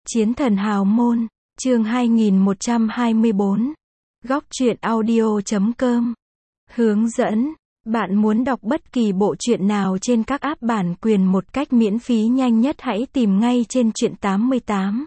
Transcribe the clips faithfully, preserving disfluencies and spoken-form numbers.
Chiến thần hào môn, chương hai nghìn một trăm hai mươi bốn. Góc truyện audio chấm com. Hướng dẫn. Bạn muốn đọc bất kỳ bộ truyện nào trên các app bản quyền một cách miễn phí nhanh nhất, hãy tìm ngay trên truyện tám mươi tám.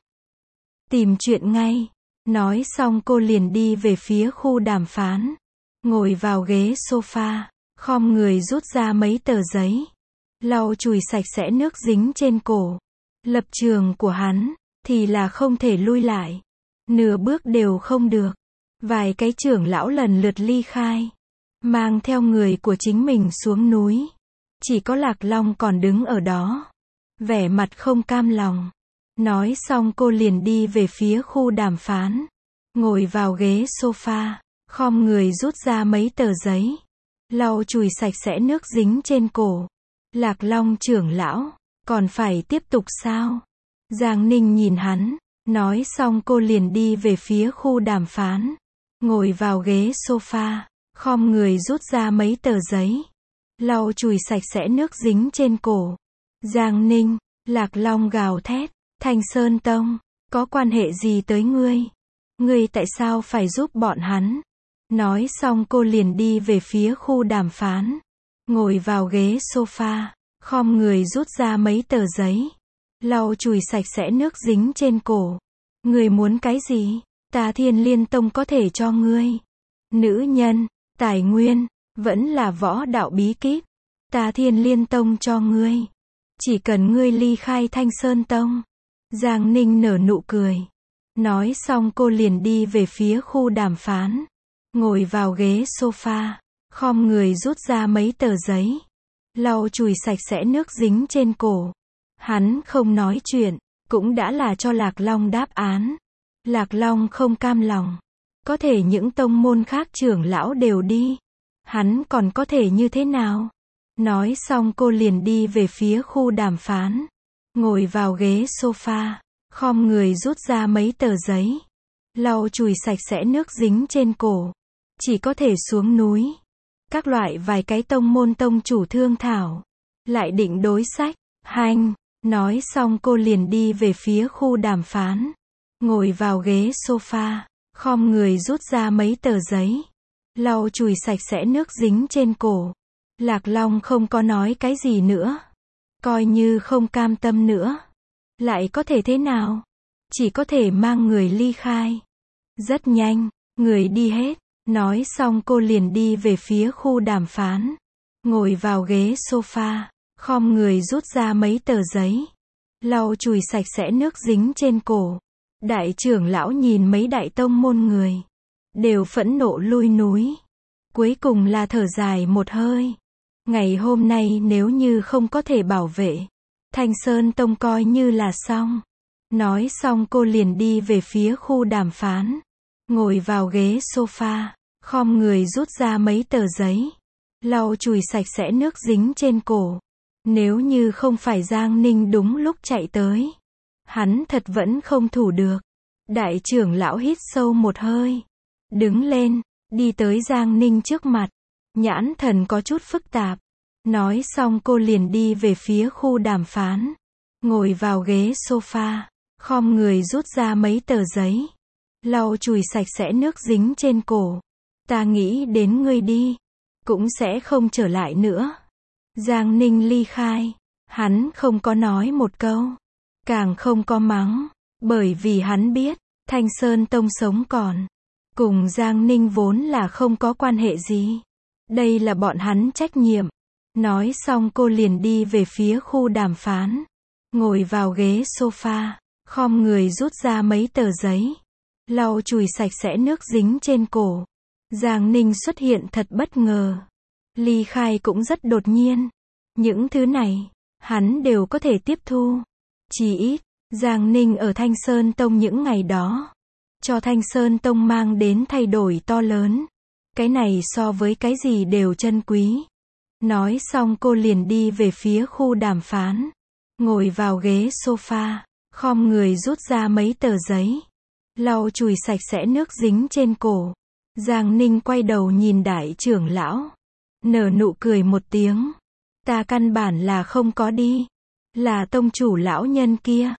Tìm truyện ngay. Nói xong cô liền đi về phía khu đàm phán. Ngồi vào ghế sofa, khom người rút ra mấy tờ giấy. Lau chùi sạch sẽ nước dính trên cổ. Lập trường của hắn thì là không thể lui lại. Nửa bước đều không được. Vài cái trưởng lão lần lượt ly khai. Mang theo người của chính mình xuống núi. Chỉ có Lạc Long còn đứng ở đó. Vẻ mặt không cam lòng. Nói xong cô liền đi về phía khu đàm phán. Ngồi vào ghế sofa, khom người rút ra mấy tờ giấy. Lau chùi sạch sẽ nước dính trên cổ. Lạc Long trưởng lão, còn phải tiếp tục sao? Giang Ninh nhìn hắn, nói xong cô liền đi về phía khu đàm phán. Ngồi vào ghế sofa, khom người rút ra mấy tờ giấy. Lau chùi sạch sẽ nước dính trên cổ. Giang Ninh, Lạc Long gào thét, Thanh Sơn Tông, có quan hệ gì tới ngươi? Ngươi tại sao phải giúp bọn hắn? Nói xong cô liền đi về phía khu đàm phán. Ngồi vào ghế sofa, khom người rút ra mấy tờ giấy. Lau chùi sạch sẽ nước dính trên cổ. Ngươi muốn cái gì? Ta Thiên Liên Tông có thể cho ngươi. Nữ nhân, tài nguyên, vẫn là võ đạo bí kíp. Ta Thiên Liên Tông cho ngươi. Chỉ cần ngươi ly khai Thanh Sơn Tông. Giang Ninh nở nụ cười. Nói xong cô liền đi về phía khu đàm phán. Ngồi vào ghế sofa, khom người rút ra mấy tờ giấy. Lau chùi sạch sẽ nước dính trên cổ. Hắn không nói chuyện, cũng đã là cho Lạc Long đáp án. Lạc Long không cam lòng. Có thể những tông môn khác trưởng lão đều đi. Hắn còn có thể như thế nào? Nói xong cô liền đi về phía khu đàm phán. Ngồi vào ghế sofa, khom người rút ra mấy tờ giấy. Lau chùi sạch sẽ nước dính trên cổ. Chỉ có thể xuống núi. Các loại vài cái tông môn tông chủ thương thảo. Lại định đối sách. Hành. Nói xong cô liền đi về phía khu đàm phán. Ngồi vào ghế sofa, khom người rút ra mấy tờ giấy. Lau chùi sạch sẽ nước dính trên cổ. Lạc Long không có nói cái gì nữa. Coi như không cam tâm nữa. Lại có thể thế nào? Chỉ có thể mang người ly khai. Rất nhanh, người đi hết. Nói xong cô liền đi về phía khu đàm phán. Ngồi vào ghế sofa, khom người rút ra mấy tờ giấy. Lau chùi sạch sẽ nước dính trên cổ. Đại trưởng lão nhìn mấy đại tông môn người. Đều phẫn nộ lui núi. Cuối cùng là thở dài một hơi. Ngày hôm nay nếu như không có thể bảo vệ. Thanh Sơn Tông coi như là xong. Nói xong cô liền đi về phía khu đàm phán. Ngồi vào ghế sofa, khom người rút ra mấy tờ giấy. Lau chùi sạch sẽ nước dính trên cổ. Nếu như không phải Giang Ninh đúng lúc chạy tới. Hắn thật vẫn không thủ được. Đại trưởng lão hít sâu một hơi. Đứng lên, đi tới Giang Ninh trước mặt. Nhãn thần có chút phức tạp. Nói xong cô liền đi về phía khu đàm phán. Ngồi vào ghế sofa, khom người rút ra mấy tờ giấy. Lau chùi sạch sẽ nước dính trên cổ. Ta nghĩ đến ngươi đi. Cũng sẽ không trở lại nữa. Giang Ninh ly khai. Hắn không có nói một câu. Càng không có mắng. Bởi vì hắn biết, Thanh Sơn Tông sống còn. Cùng Giang Ninh vốn là không có quan hệ gì. Đây là bọn hắn trách nhiệm. Nói xong cô liền đi về phía khu đàm phán. Ngồi vào ghế sofa, khom người rút ra mấy tờ giấy. Lau chùi sạch sẽ nước dính trên cổ. Giang Ninh xuất hiện thật bất ngờ. Ly khai cũng rất đột nhiên. Những thứ này, hắn đều có thể tiếp thu. Chỉ ít, Giang Ninh ở Thanh Sơn Tông những ngày đó. Cho Thanh Sơn Tông mang đến thay đổi to lớn. Cái này so với cái gì đều trân quý. Nói xong cô liền đi về phía khu đàm phán. Ngồi vào ghế sofa, khom người rút ra mấy tờ giấy. Lau chùi sạch sẽ nước dính trên cổ. Giang Ninh quay đầu nhìn đại trưởng lão. Nở nụ cười một tiếng. Ta căn bản là không có đi. Là tông chủ lão nhân kia.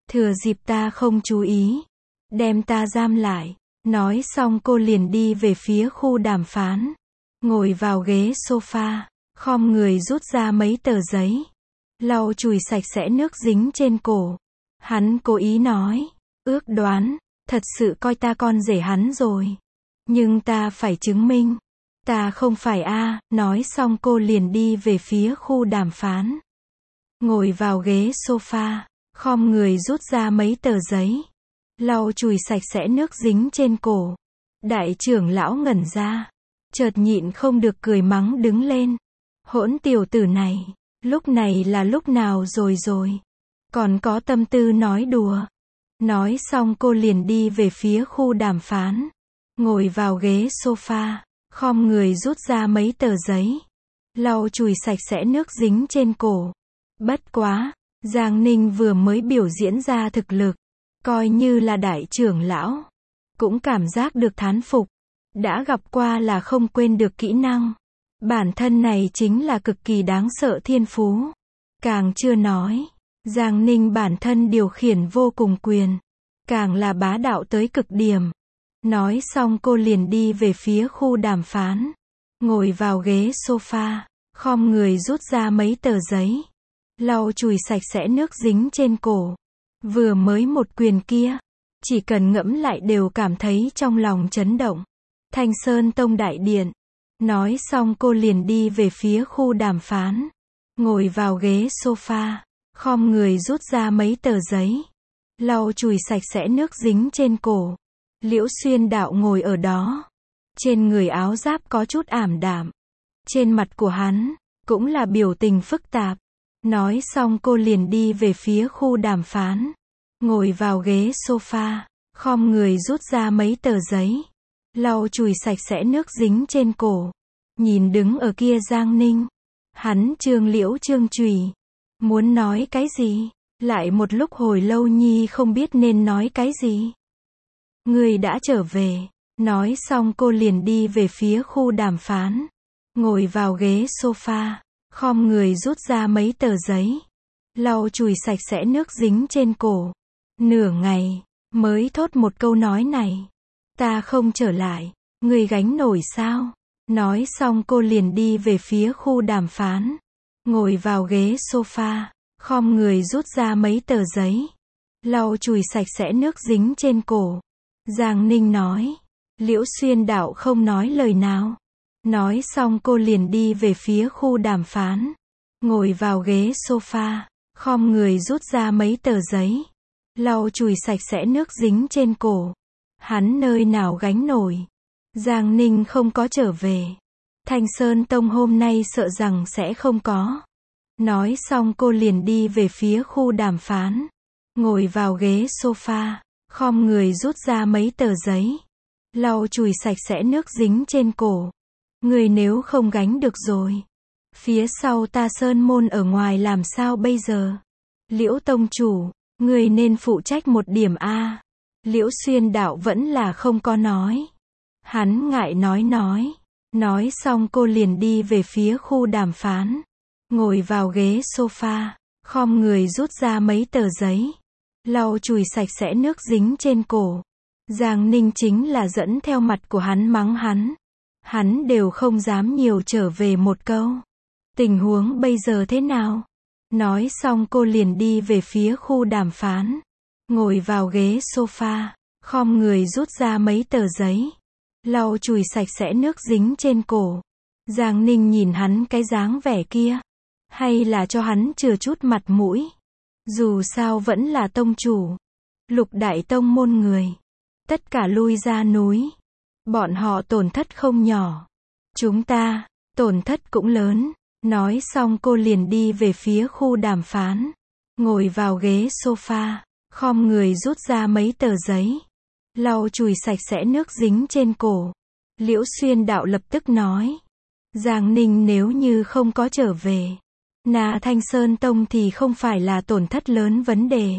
Thừa dịp ta không chú ý, đem ta giam lại. Nói xong cô liền đi về phía khu đàm phán. Ngồi vào ghế sofa, khom người rút ra mấy tờ giấy. Lau chùi sạch sẽ nước dính trên cổ. Hắn cố ý nói, ước đoán, thật sự coi ta con rể hắn rồi. Nhưng ta phải chứng minh. Ta không phải a. Nói xong cô liền đi về phía khu đàm phán. Ngồi vào ghế sofa, khom người rút ra mấy tờ giấy. Lau chùi sạch sẽ nước dính trên cổ. Đại trưởng lão ngẩn ra. Chợt nhịn không được cười mắng đứng lên. Hỗn tiểu tử này, lúc này là lúc nào rồi rồi. Còn có tâm tư nói đùa. Nói xong cô liền đi về phía khu đàm phán. Ngồi vào ghế sofa, khom người rút ra mấy tờ giấy. Lau chùi sạch sẽ nước dính trên cổ. Bất quá, Giang Ninh vừa mới biểu diễn ra thực lực. Coi như là đại trưởng lão. Cũng cảm giác được thán phục. Đã gặp qua là không quên được kỹ năng. Bản thân này chính là cực kỳ đáng sợ thiên phú. Càng chưa nói, Giang Ninh bản thân điều khiển vô cùng quyền. Càng là bá đạo tới cực điểm. Nói xong cô liền đi về phía khu đàm phán. Ngồi vào ghế sofa, khom người rút ra mấy tờ giấy. Lau chùi sạch sẽ nước dính trên cổ. Vừa mới một quyền kia, chỉ cần ngẫm lại đều cảm thấy trong lòng chấn động. Thanh Sơn Tông đại điện. Nói xong cô liền đi về phía khu đàm phán. Ngồi vào ghế sofa, khom người rút ra mấy tờ giấy. Lau chùi sạch sẽ nước dính trên cổ. Liễu Xuyên Đạo ngồi ở đó. Trên người áo giáp có chút ảm đạm. Trên mặt của hắn, cũng là biểu tình phức tạp. Nói xong cô liền đi về phía khu đàm phán. Ngồi vào ghế sofa, khom người rút ra mấy tờ giấy. Lau chùi sạch sẽ nước dính trên cổ. Nhìn đứng ở kia Giang Ninh. Hắn trương liễu trương chùy. Muốn nói cái gì? Lại một lúc hồi lâu nhi không biết nên nói cái gì. Người đã trở về. Nói xong cô liền đi về phía khu đàm phán. Ngồi vào ghế sofa, khom người rút ra mấy tờ giấy. Lau chùi sạch sẽ nước dính trên cổ. Nửa ngày, mới thốt một câu nói này. Ta không trở lại, người gánh nổi sao? Nói xong cô liền đi về phía khu đàm phán. Ngồi vào ghế sofa, khom người rút ra mấy tờ giấy. Lau chùi sạch sẽ nước dính trên cổ. Giang Ninh nói. Liễu Xuyên Đạo không nói lời nào. Nói xong cô liền đi về phía khu đàm phán. Ngồi vào ghế sofa, khom người rút ra mấy tờ giấy. Lau chùi sạch sẽ nước dính trên cổ. Hắn nơi nào gánh nổi. Giang Ninh không có trở về. Thanh Sơn Tông hôm nay sợ rằng sẽ không có. Nói xong cô liền đi về phía khu đàm phán. Ngồi vào ghế sofa, khom người rút ra mấy tờ giấy. Lau chùi sạch sẽ nước dính trên cổ. Người nếu không gánh được rồi. Phía sau ta Sơn Môn ở ngoài làm sao bây giờ? Liễu Tông Chủ, người nên phụ trách một điểm a. Liễu Xuyên Đạo vẫn là không có nói. Hắn ngại nói nói. Nói xong cô liền đi về phía khu đàm phán. Ngồi vào ghế sofa, khom người rút ra mấy tờ giấy. Lau chùi sạch sẽ nước dính trên cổ. Giang Ninh chính là dẫn theo mặt của hắn mắng hắn. Hắn đều không dám nhiều trở về một câu. Tình huống bây giờ thế nào? Nói xong cô liền đi về phía khu đàm phán. Ngồi vào ghế sofa, khom người rút ra mấy tờ giấy. Lau chùi sạch sẽ nước dính trên cổ. Giang Ninh nhìn hắn cái dáng vẻ kia. Hay là cho hắn chừa chút mặt mũi. Dù sao vẫn là tông chủ. Lục đại tông môn người. Tất cả lui ra núi. Bọn họ tổn thất không nhỏ. Chúng ta, tổn thất cũng lớn. Nói xong cô liền đi về phía khu đàm phán. Ngồi vào ghế sofa, khom người rút ra mấy tờ giấy. Lau chùi sạch sẽ nước dính trên cổ. Liễu Xuyên Đạo lập tức nói. Giang Ninh nếu như không có trở về. Na Thanh Sơn Tông thì không phải là tổn thất lớn vấn đề.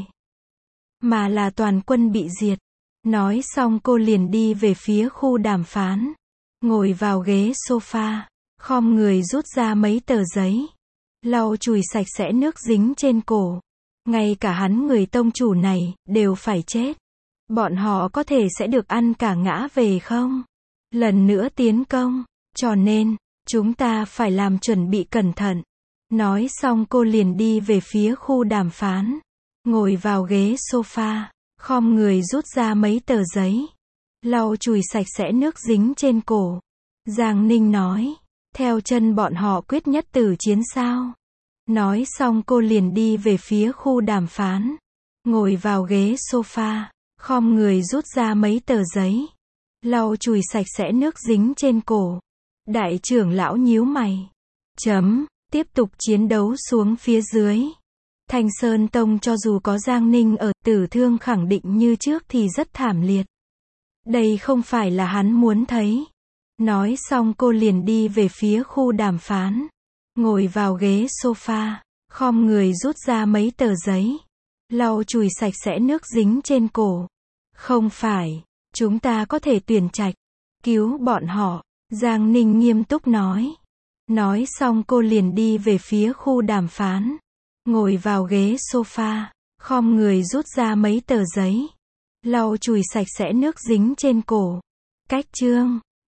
Mà là toàn quân bị diệt. Nói xong cô liền đi về phía khu đàm phán. Ngồi vào ghế sofa, khom người rút ra mấy tờ giấy. Lau chùi sạch sẽ nước dính trên cổ. Ngay cả hắn người tông chủ này, đều phải chết. Bọn họ có thể sẽ được ăn cả ngã về không? Lần nữa tiến công. Cho nên, chúng ta phải làm chuẩn bị cẩn thận. Nói xong cô liền đi về phía khu đàm phán. Ngồi vào ghế sofa, khom người rút ra mấy tờ giấy. Lau chùi sạch sẽ nước dính trên cổ. Giang Ninh nói, theo chân bọn họ quyết nhất tử chiến sao? Nói xong cô liền đi về phía khu đàm phán. Ngồi vào ghế sofa, khom người rút ra mấy tờ giấy. Lau chùi sạch sẽ nước dính trên cổ. Đại trưởng lão nhíu mày. Chấm, tiếp tục chiến đấu xuống phía dưới. Thanh Sơn Tông cho dù có Giang Ninh ở, tử thương khẳng định như trước thì rất thảm liệt. Đây không phải là hắn muốn thấy. Nói xong cô liền đi về phía khu đàm phán. Ngồi vào ghế sofa, khom người rút ra mấy tờ giấy. Lau chùi sạch sẽ nước dính trên cổ. Không phải, chúng ta có thể tuyển trạch, cứu bọn họ. Giang Ninh nghiêm túc nói. Nói xong cô liền đi về phía khu đàm phán. Ngồi vào ghế sofa, khom người rút ra mấy tờ giấy. Lau chùi sạch sẽ nước dính trên cổ. Cách chương